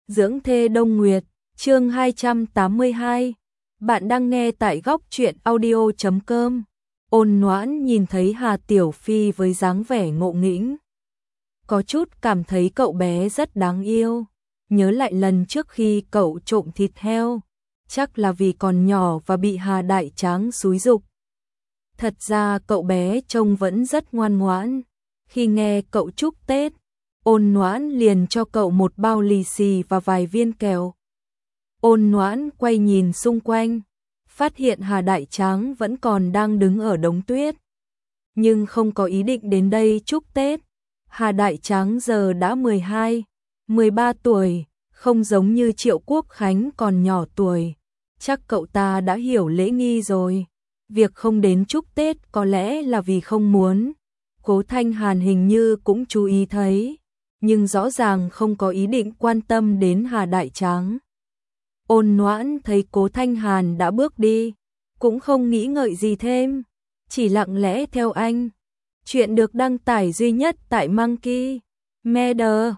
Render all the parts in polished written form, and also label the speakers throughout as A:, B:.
A: Dưỡng thê Đông Nguyệt, chương 282. Bạn đang nghe tại góc truyện audio.com. Ôn Noãn nhìn thấy Hà Tiểu Phi với dáng vẻ ngộ nghĩnh, có chút cảm thấy cậu bé rất đáng yêu. Nhớ lại lần trước khi cậu trộm thịt heo, chắc là vì còn nhỏ và bị Hà Đại Tráng xúi giục. Thật ra cậu bé trông vẫn rất ngoan ngoãn. Khi nghe cậu chúc Tết, Ôn Noãn liền cho cậu một bao lì xì và vài viên kẹo. Ôn Noãn quay nhìn xung quanh, phát hiện Hà Đại Tráng vẫn còn đang đứng ở đống tuyết, nhưng không có ý định đến đây chúc Tết. Hà Đại Tráng giờ đã 12, 13 tuổi, không giống như Triệu Quốc Khánh còn nhỏ tuổi. Chắc cậu ta đã hiểu lễ nghi rồi. Việc không đến chúc Tết có lẽ là vì không muốn. Cố Thanh Hàn hình như cũng chú ý thấy, nhưng rõ ràng không có ý định quan tâm đến Hà Đại Tráng. Ôn Noãn thấy Cố Thanh Hàn đã bước đi, cũng không nghĩ ngợi gì thêm, chỉ lặng lẽ theo anh. Chuyện được đăng tải duy nhất tại Monkey Media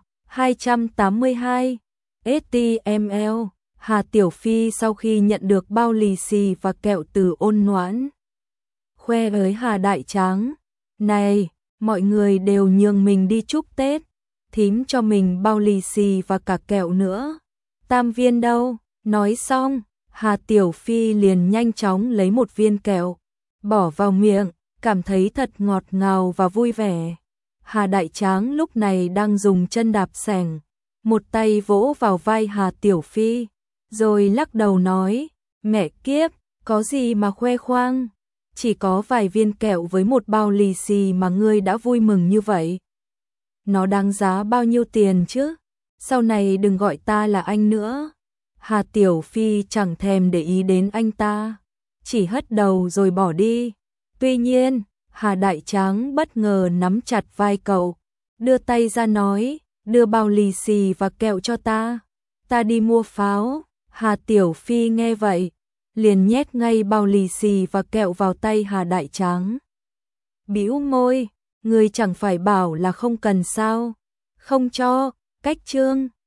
A: 282 HTML. Hà Tiểu Phi sau khi nhận được bao lì xì và kẹo từ Ôn Noãn, khoe với Hà Đại Tráng, này, mọi người đều nhường mình đi chúc Tết, thím cho mình bao lì xì và cả kẹo nữa. Tam viên đâu? Nói xong, Hà Tiểu Phi liền nhanh chóng lấy một viên kẹo, bỏ vào miệng, cảm thấy thật ngọt ngào và vui vẻ. Hà Đại Tráng lúc này đang dùng chân đạp sẻng, một tay vỗ vào vai Hà Tiểu Phi, rồi lắc đầu nói, mẹ kiếp, có gì mà khoe khoang, chỉ có vài viên kẹo với một bao lì xì mà ngươi đã vui mừng như vậy. Nó đáng giá bao nhiêu tiền chứ? Sau này đừng gọi ta là anh nữa. Hà Tiểu Phi chẳng thèm để ý đến anh ta, chỉ hất đầu rồi bỏ đi. Tuy nhiên, Hà Đại Tráng bất ngờ nắm chặt vai cậu, đưa tay ra nói, đưa bao lì xì và kẹo cho ta đi mua pháo. Hà Tiểu Phi nghe vậy, liền nhét ngay bao lì xì và kẹo vào tay Hà Đại Tráng. Bĩu môi, ngươi chẳng phải bảo là không cần sao? Không cho, cách chương.